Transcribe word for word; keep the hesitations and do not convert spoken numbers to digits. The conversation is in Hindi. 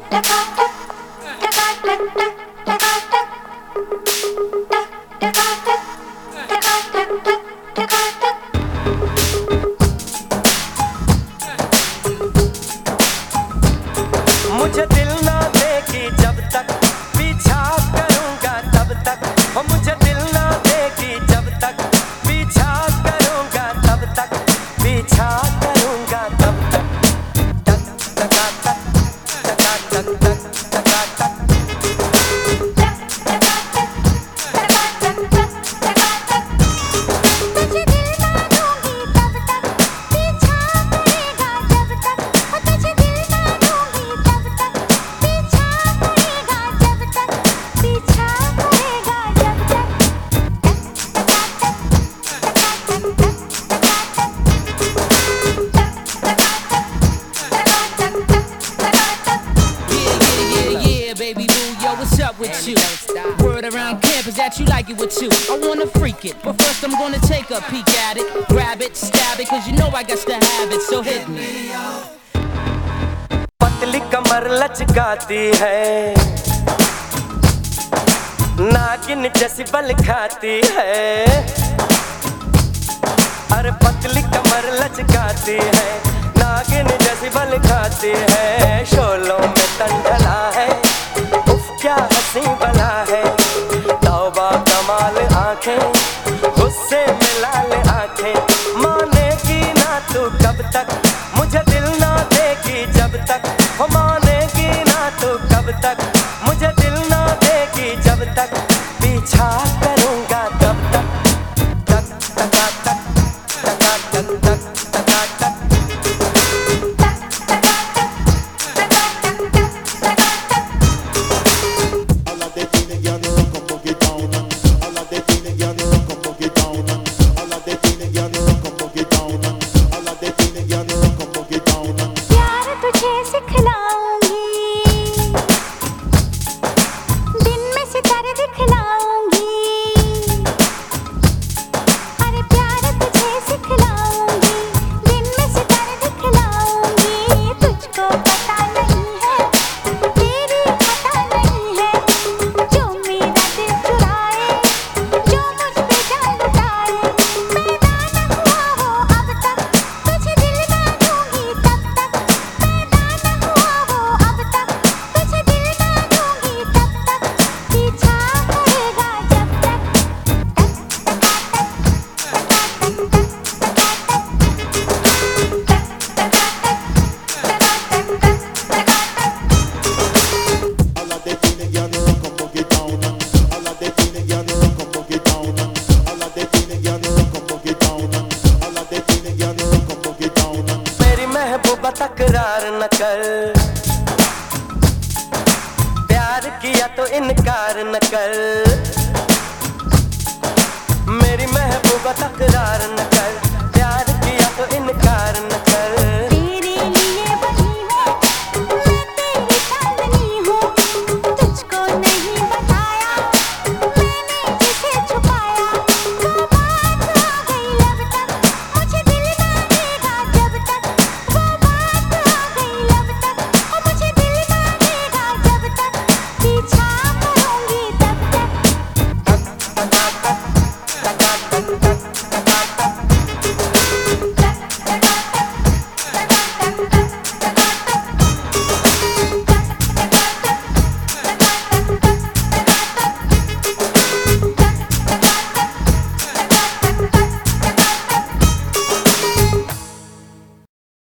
मुझे दिल ना देगी जब तक पीछा करूंगा तब तक, हो मुझे दिल ना देगी जब तक पीछा करूंगा तब तक, पीछा करूंगा तब तक। तक तका तक तका तक तक तका तक with you. Word around camp is that you like it with you. I wanna freak it, but first I'm gonna take a peek at it. Grab it, stab it, cause you know I got to have it, so hit me. पतली कमर लचकाती है, नागिन जैसी बल खाती है। अरे पतली कमर लचकाती है, नागिन जैसी बल खाती है। शोलों में तन ढला है, क्या हंसी बला है। तौबा कमाल आंखें, गुस्से में लाल आंखें। मानेगी ना तू कब तक, मुझे दिल ना देगी जब तक, हो मानेगी ना तू कब तक, मुझे दिल ना देगी जब तक, पीछा करूंगा तब तक। तक तका तक तका तक तक तका तक तकरार न कर, प्यार किया तो इनकार न कर। मेरी महबूबा तकरार न कर, प्यार किया तो इनकार न कर।